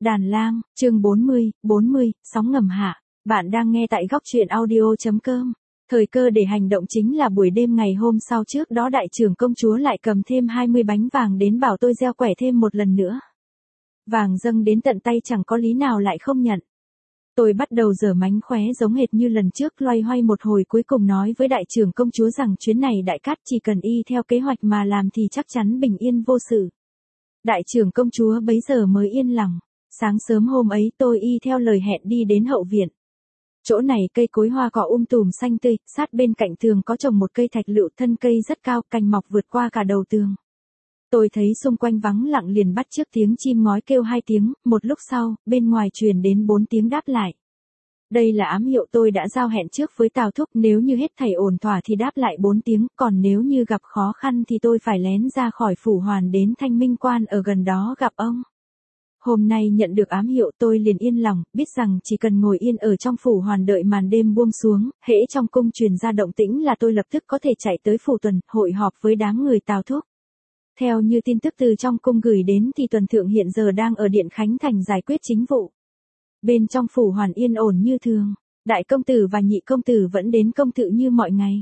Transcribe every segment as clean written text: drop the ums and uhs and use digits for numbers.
Đàn lang, chương 40, sóng ngầm hạ. Bạn đang nghe tại góc truyện audio.com. Thời cơ để hành động chính là buổi đêm ngày hôm sau trước đó đại trưởng công chúa lại cầm thêm 20 bánh vàng đến bảo tôi gieo quẻ thêm một lần nữa. Vàng dâng đến tận tay chẳng có lý nào lại không nhận. Tôi bắt đầu giở mánh khóe giống hệt như lần trước, loay hoay một hồi cuối cùng nói với đại trưởng công chúa rằng chuyến này đại cát chỉ cần y theo kế hoạch mà làm thì chắc chắn bình yên vô sự. Đại trưởng công chúa bấy giờ mới yên lòng. Sáng sớm hôm ấy tôi y theo lời hẹn đi đến hậu viện. Chỗ này cây cối hoa cỏ tùm xanh tươi, sát bên cạnh tường có trồng một cây thạch lựu, thân cây rất cao, cành mọc vượt qua cả đầu tường. Tôi thấy xung quanh vắng lặng liền bắt chước tiếng chim ngói kêu 2 tiếng, một lúc sau, bên ngoài truyền đến 4 tiếng đáp lại. Đây là ám hiệu tôi đã giao hẹn trước với Tào Thúc, nếu như hết thảy ổn thỏa thì đáp lại 4 tiếng, còn nếu như gặp khó khăn thì tôi phải lén ra khỏi phủ hoàn đến Thanh Minh Quan ở gần đó gặp ông. Hôm nay nhận được ám hiệu tôi liền yên lòng, biết rằng chỉ cần ngồi yên ở trong phủ hoàn đợi màn đêm buông xuống, hễ trong cung truyền ra động tĩnh là tôi lập tức có thể chạy tới phủ tuần, hội họp với đám người Tào Thúc. Theo như tin tức từ trong cung gửi đến thì tuần thượng hiện giờ đang ở Điện Khánh Thành giải quyết chính vụ. Bên trong phủ hoàn yên ổn như thường, đại công tử và nhị công tử vẫn đến công tự như mọi ngày.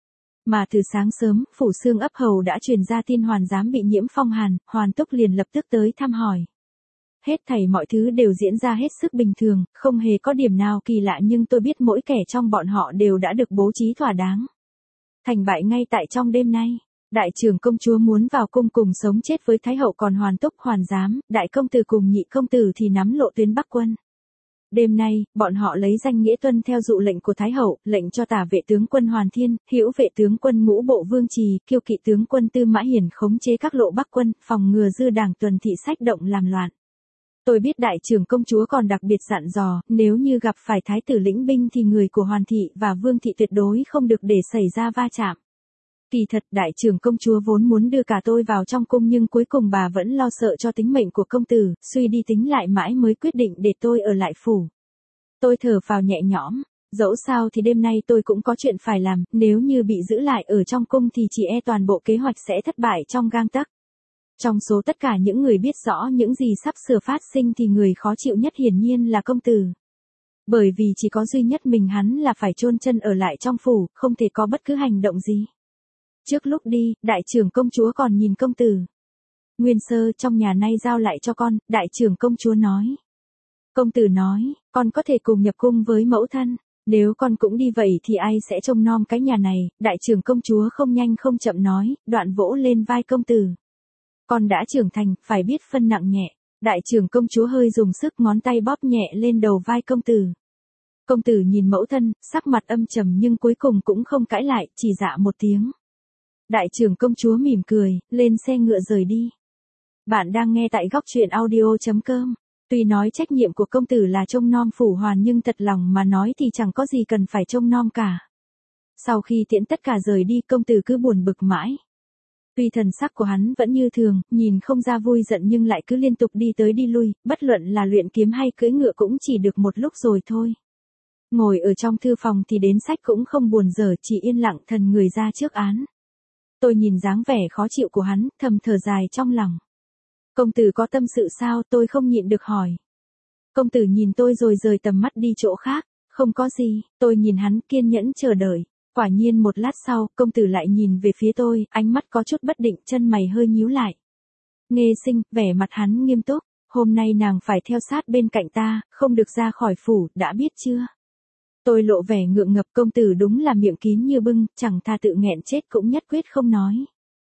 Mà từ sáng sớm, phủ Xương ấp hầu đã truyền ra tin hoàn giám bị nhiễm phong hàn, Hoàn Túc liền lập tức tới thăm hỏi. Hết thảy mọi thứ đều diễn ra hết sức bình thường, không hề có điểm nào kỳ lạ, nhưng tôi biết mỗi kẻ trong bọn họ đều đã được bố trí thỏa đáng. Thành bại ngay tại trong đêm nay. Đại trưởng công chúa muốn vào cung cùng sống chết với Thái hậu, còn Hoàn Túc, Hoàn giám, đại công tử cùng nhị công tử thì nắm lộ tuyến Bắc quân. Đêm nay, bọn họ lấy danh nghĩa tuân theo dụ lệnh của Thái hậu, lệnh cho tả vệ tướng quân Hoàn Thiên, hữu vệ tướng quân Ngũ Bộ Vương Trì, kiêu kỵ tướng quân Tư Mã Hiển khống chế các lộ Bắc quân, phòng ngừa dư đảng tuần thị sách động làm loạn. Tôi biết đại trưởng công chúa còn đặc biệt dặn dò, nếu như gặp phải thái tử lĩnh binh thì người của Hoàn thị và Vương thị tuyệt đối không được để xảy ra va chạm. Kỳ thật đại trưởng công chúa vốn muốn đưa cả tôi vào trong cung, nhưng cuối cùng bà vẫn lo sợ cho tính mệnh của công tử, suy đi tính lại mãi mới quyết định để tôi ở lại phủ. Tôi thở phào nhẹ nhõm, dẫu sao thì đêm nay tôi cũng có chuyện phải làm, nếu như bị giữ lại ở trong cung thì chỉ e toàn bộ kế hoạch sẽ thất bại trong gang tấc. Trong số tất cả những người biết rõ những gì sắp sửa phát sinh thì người khó chịu nhất hiển nhiên là công tử. Bởi vì chỉ có duy nhất mình hắn là phải chôn chân ở lại trong phủ, không thể có bất cứ hành động gì. Trước lúc đi, đại trưởng công chúa còn nhìn công tử. Nguyên sơ, trong nhà nay giao lại cho con, đại trưởng công chúa nói. Công tử nói, con có thể cùng nhập cung với mẫu thân. Nếu con cũng đi vậy thì ai sẽ trông nom cái nhà này, đại trưởng công chúa không nhanh không chậm nói, đoạn vỗ lên vai công tử. Con đã trưởng thành, phải biết phân nặng nhẹ. Đại trưởng công chúa hơi dùng sức, ngón tay bóp nhẹ lên đầu vai công tử. Công tử nhìn mẫu thân, sắc mặt âm trầm nhưng cuối cùng cũng không cãi lại, chỉ dạ một tiếng. Đại trưởng công chúa mỉm cười, lên xe ngựa rời đi. Bạn đang nghe tại góc truyện audio.com. Tuy nói trách nhiệm của công tử là trông nom phủ hoàn, nhưng thật lòng mà nói thì chẳng có gì cần phải trông nom cả. Sau khi tiễn tất cả rời đi, công tử cứ buồn bực mãi. Tuy thần sắc của hắn vẫn như thường, nhìn không ra vui giận nhưng lại cứ liên tục đi tới đi lui, bất luận là luyện kiếm hay cưỡi ngựa cũng chỉ được một lúc rồi thôi. Ngồi ở trong thư phòng thì đến sách cũng không buồn dở, chỉ yên lặng thần người ra trước án. Tôi nhìn dáng vẻ khó chịu của hắn, thầm thở dài trong lòng. Công tử có tâm sự sao, tôi không nhịn được hỏi. Công tử nhìn tôi rồi rời tầm mắt đi chỗ khác. Không có gì, tôi nhìn hắn kiên nhẫn chờ đợi. Quả nhiên một lát sau, công tử lại nhìn về phía tôi, ánh mắt có chút bất định, chân mày hơi nhíu lại. Nghê Sinh, vẻ mặt hắn nghiêm túc, hôm nay nàng phải theo sát bên cạnh ta, không được ra khỏi phủ, đã biết chưa? Tôi lộ vẻ ngượng ngập, công tử đúng là miệng kín như bưng, chẳng thà tự nghẹn chết cũng nhất quyết không nói.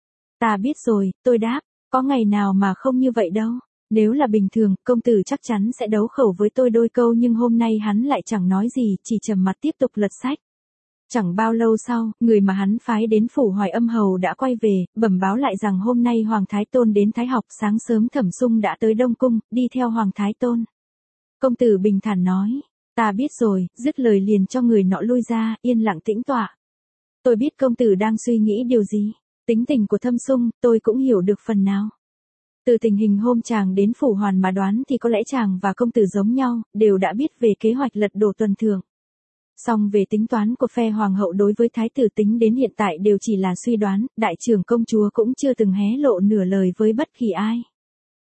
Ta biết rồi, tôi đáp, có ngày nào mà không như vậy đâu. Nếu là bình thường, công tử chắc chắn sẽ đấu khẩu với tôi đôi câu, nhưng hôm nay hắn lại chẳng nói gì, chỉ trầm mặt tiếp tục lật sách. Chẳng bao lâu sau, người mà hắn phái đến phủ Hoài Âm hầu đã quay về, bẩm báo lại rằng hôm nay Hoàng Thái Tôn đến thái học, sáng sớm Thẩm Sung đã tới Đông Cung, đi theo Hoàng Thái Tôn. Công tử bình thản nói, ta biết rồi, dứt lời liền cho người nọ lui ra, yên lặng tĩnh tọa. Tôi biết công tử đang suy nghĩ điều gì, tính tình của Thẩm Sung, tôi cũng hiểu được phần nào. Từ tình hình hôm chàng đến phủ hoàn mà đoán thì có lẽ chàng và công tử giống nhau, đều đã biết về kế hoạch lật đổ tuần thượng. Song về tính toán của phe hoàng hậu đối với thái tử tính đến hiện tại đều chỉ là suy đoán, đại trưởng công chúa cũng chưa từng hé lộ nửa lời với bất kỳ ai.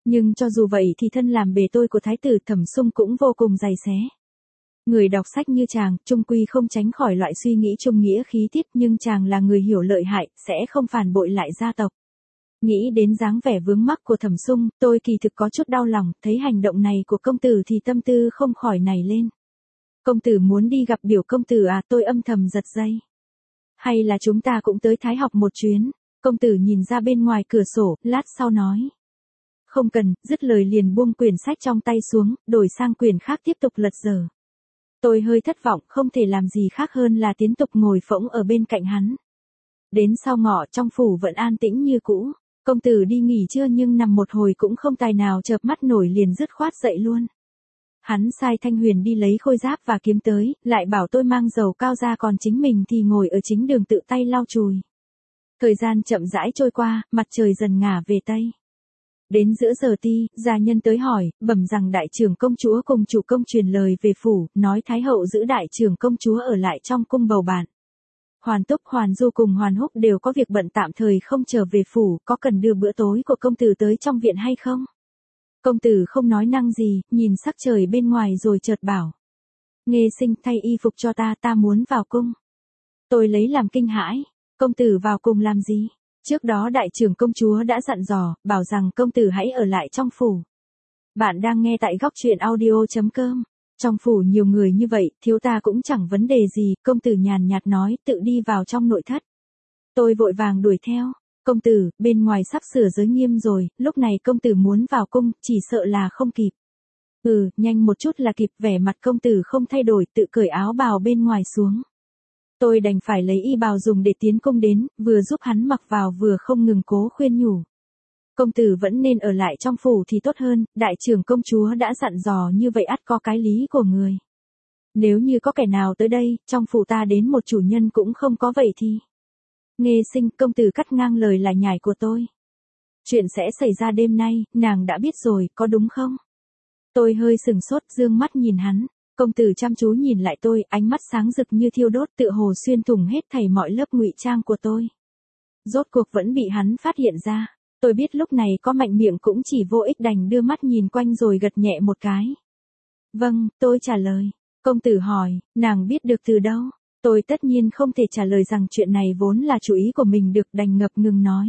Nhưng cho dù vậy thì thân làm bề tôi của thái tử Thẩm Sung cũng vô cùng dày xé. Người đọc sách như chàng, chung quy không tránh khỏi loại suy nghĩ trung nghĩa khí tiết, nhưng chàng là người hiểu lợi hại, sẽ không phản bội lại gia tộc. Nghĩ đến dáng vẻ vướng mắc của Thẩm Sung, tôi kỳ thực có chút đau lòng, thấy hành động này của công tử thì tâm tư không khỏi nảy lên. Công tử muốn đi gặp biểu công tử à, tôi âm thầm giật dây. Hay là chúng ta cũng tới Thái học một chuyến, công tử nhìn ra bên ngoài cửa sổ, lát sau nói. Không cần, dứt lời liền buông quyển sách trong tay xuống, đổi sang quyển khác tiếp tục lật dở. Tôi hơi thất vọng, không thể làm gì khác hơn là tiếp tục ngồi phỗng ở bên cạnh hắn. Đến sau ngọ trong phủ vẫn an tĩnh như cũ, công tử đi nghỉ trưa nhưng nằm một hồi cũng không tài nào chợp mắt nổi liền dứt khoát dậy luôn. Hắn sai Thanh Huyền đi lấy khôi giáp và kiếm tới, lại bảo tôi mang dầu cao ra còn chính mình thì ngồi ở chính đường tự tay lau chùi. Thời gian chậm rãi trôi qua, mặt trời dần ngả về Tây. Đến giữa giờ ti, gia nhân tới hỏi, bẩm rằng đại trưởng công chúa cùng chủ công truyền lời về phủ, nói Thái hậu giữ đại trưởng công chúa ở lại trong cung bầu bạn. Hoàn Túc, Hoàn Du cùng Hoàn Húc đều có việc bận tạm thời không trở về phủ, có cần đưa bữa tối của công tử tới trong viện hay không? Công tử không nói năng gì, nhìn sắc trời bên ngoài rồi chợt bảo. Nghê Sinh, thay y phục cho ta muốn vào cung. Tôi lấy làm kinh hãi, công tử vào cung làm gì? Trước đó đại trưởng công chúa đã dặn dò, bảo rằng công tử hãy ở lại trong phủ. Bạn đang nghe tại góc truyện audio.com. Trong phủ nhiều người như vậy, thiếu ta cũng chẳng vấn đề gì, công tử nhàn nhạt nói, tự đi vào trong nội thất. Tôi vội vàng đuổi theo, công tử, bên ngoài sắp sửa giới nghiêm rồi, lúc này công tử muốn vào cung, chỉ sợ là không kịp. Nhanh một chút là kịp, vẻ mặt công tử không thay đổi, tự cởi áo bào bên ngoài xuống. Tôi đành phải lấy y bào dùng để tiến cung đến, vừa giúp hắn mặc vào vừa không ngừng cố khuyên nhủ. Công tử vẫn nên ở lại trong phủ thì tốt hơn, đại trưởng công chúa đã dặn dò như vậy ắt có cái lý của người. Nếu như có kẻ nào tới đây, trong phủ ta đến một chủ nhân cũng không có vậy thì. Nghê Sinh, công tử cắt ngang lời lải nhải của tôi. Chuyện sẽ xảy ra đêm nay, nàng đã biết rồi, có đúng không? Tôi hơi sừng sốt, dương mắt nhìn hắn. Công tử chăm chú nhìn lại tôi, ánh mắt sáng rực như thiêu đốt, tựa hồ xuyên thủng hết thảy mọi lớp ngụy trang của tôi. Rốt cuộc vẫn bị hắn phát hiện ra. Tôi biết lúc này có mạnh miệng cũng chỉ vô ích, đành đưa mắt nhìn quanh rồi gật nhẹ một cái. Vâng, tôi trả lời. Công tử hỏi, nàng biết được từ đâu? Tôi tất nhiên không thể trả lời rằng chuyện này vốn là chủ ý của mình được, đành ngập ngừng nói.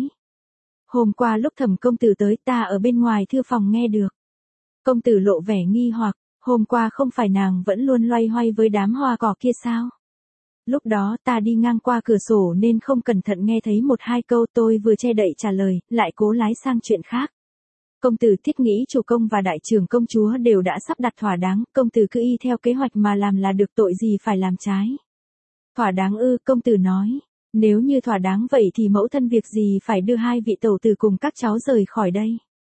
Hôm qua lúc Thẩm công tử tới, ta ở bên ngoài thư phòng nghe được. Công tử lộ vẻ nghi hoặc, hôm qua không phải nàng vẫn luôn loay hoay với đám hoa cỏ kia sao? Lúc đó ta đi ngang qua cửa sổ nên không cẩn thận nghe thấy một hai câu, tôi vừa che đậy trả lời, lại cố lái sang chuyện khác. Công tử thiết nghĩ chủ công và đại trưởng công chúa đều đã sắp đặt thỏa đáng, công tử cứ y theo kế hoạch mà làm là được, tội gì phải làm trái. Thỏa đáng ư? Công tử nói, nếu như thỏa đáng vậy thì mẫu thân việc gì phải đưa hai vị tẩu tử cùng các cháu rời khỏi đây.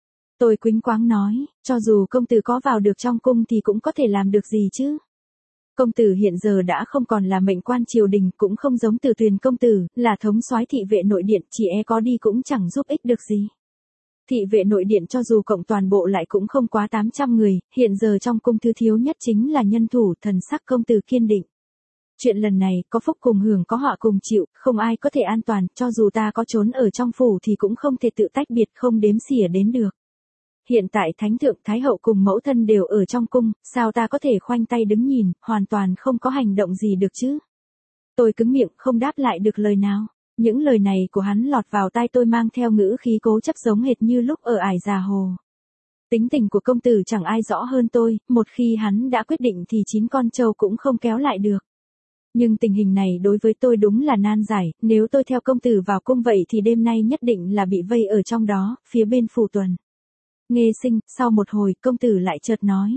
Tôi quĩnh quáng nói, cho dù công tử có vào được trong cung thì cũng có thể làm được gì chứ. Công tử hiện giờ đã không còn là mệnh quan triều đình, cũng không giống Từ Tuyền công tử, là thống soái thị vệ nội điện, chỉ có đi cũng chẳng giúp ích được gì. Thị vệ nội điện cho dù cộng toàn bộ lại cũng không quá 800 người, hiện giờ trong cung thứ thiếu nhất chính là nhân thủ, thần sắc công tử kiên định. Chuyện lần này, có phúc cùng hưởng có họa cùng chịu, không ai có thể an toàn, cho dù ta có trốn ở trong phủ thì cũng không thể tự tách biệt, không đếm xỉa đến được. Hiện tại Thánh thượng Thái hậu cùng mẫu thân đều ở trong cung, sao ta có thể khoanh tay đứng nhìn, hoàn toàn không có hành động gì được chứ? Tôi cứng miệng, không đáp lại được lời nào. Những lời này của hắn lọt vào tai tôi mang theo ngữ khí cố chấp giống hệt như lúc ở Ải Già Hồ. Tính tình của công tử chẳng ai rõ hơn tôi, một khi hắn đã quyết định thì 9 con trâu cũng không kéo lại được. Nhưng tình hình này đối với tôi đúng là nan giải, nếu tôi theo công tử vào cung vậy thì đêm nay nhất định là bị vây ở trong đó, phía bên Phủ Tuần. Nghê Sinh, sau một hồi, công tử lại chợt nói.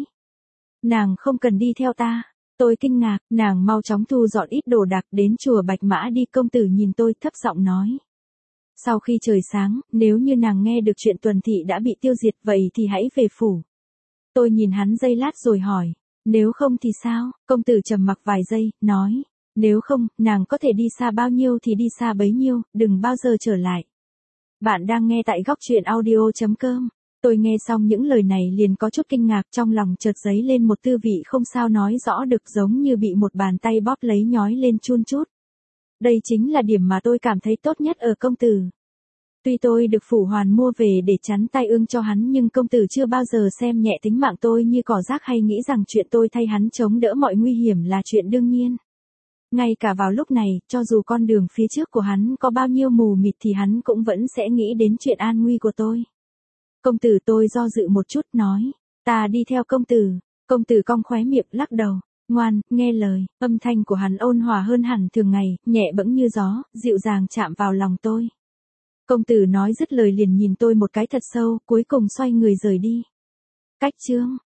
Nàng không cần đi theo ta. Tôi kinh ngạc, nàng mau chóng thu dọn ít đồ đạc đến chùa Bạch Mã đi, công tử nhìn tôi thấp giọng nói. Sau khi trời sáng, nếu như nàng nghe được chuyện Tuần thị đã bị tiêu diệt vậy thì hãy về phủ. Tôi nhìn hắn giây lát rồi hỏi, nếu không thì sao? Công tử trầm mặc vài giây, nói, nếu không, nàng có thể đi xa bao nhiêu thì đi xa bấy nhiêu, đừng bao giờ trở lại. Bạn đang nghe tại góc truyện audio.com. Tôi nghe xong những lời này liền có chút kinh ngạc, trong lòng chợt dấy lên một tư vị không sao nói rõ được, giống như bị một bàn tay bóp lấy nhói lên chun chút. Đây chính là điểm mà tôi cảm thấy tốt nhất ở công tử. Tuy tôi được Phủ Hoàn mua về để chắn tai ương cho hắn nhưng công tử chưa bao giờ xem nhẹ tính mạng tôi như cỏ rác hay nghĩ rằng chuyện tôi thay hắn chống đỡ mọi nguy hiểm là chuyện đương nhiên. Ngay cả vào lúc này, cho dù con đường phía trước của hắn có bao nhiêu mù mịt thì hắn cũng vẫn sẽ nghĩ đến chuyện an nguy của tôi. Công tử, tôi do dự một chút nói, ta đi theo công tử. Công tử cong khóe miệng lắc đầu, ngoan, nghe lời. Âm thanh của hắn ôn hòa hơn hẳn thường ngày, nhẹ bẫng như gió, dịu dàng chạm vào lòng tôi. Công tử nói dứt lời liền nhìn tôi một cái thật sâu, cuối cùng xoay người rời đi. Cách chương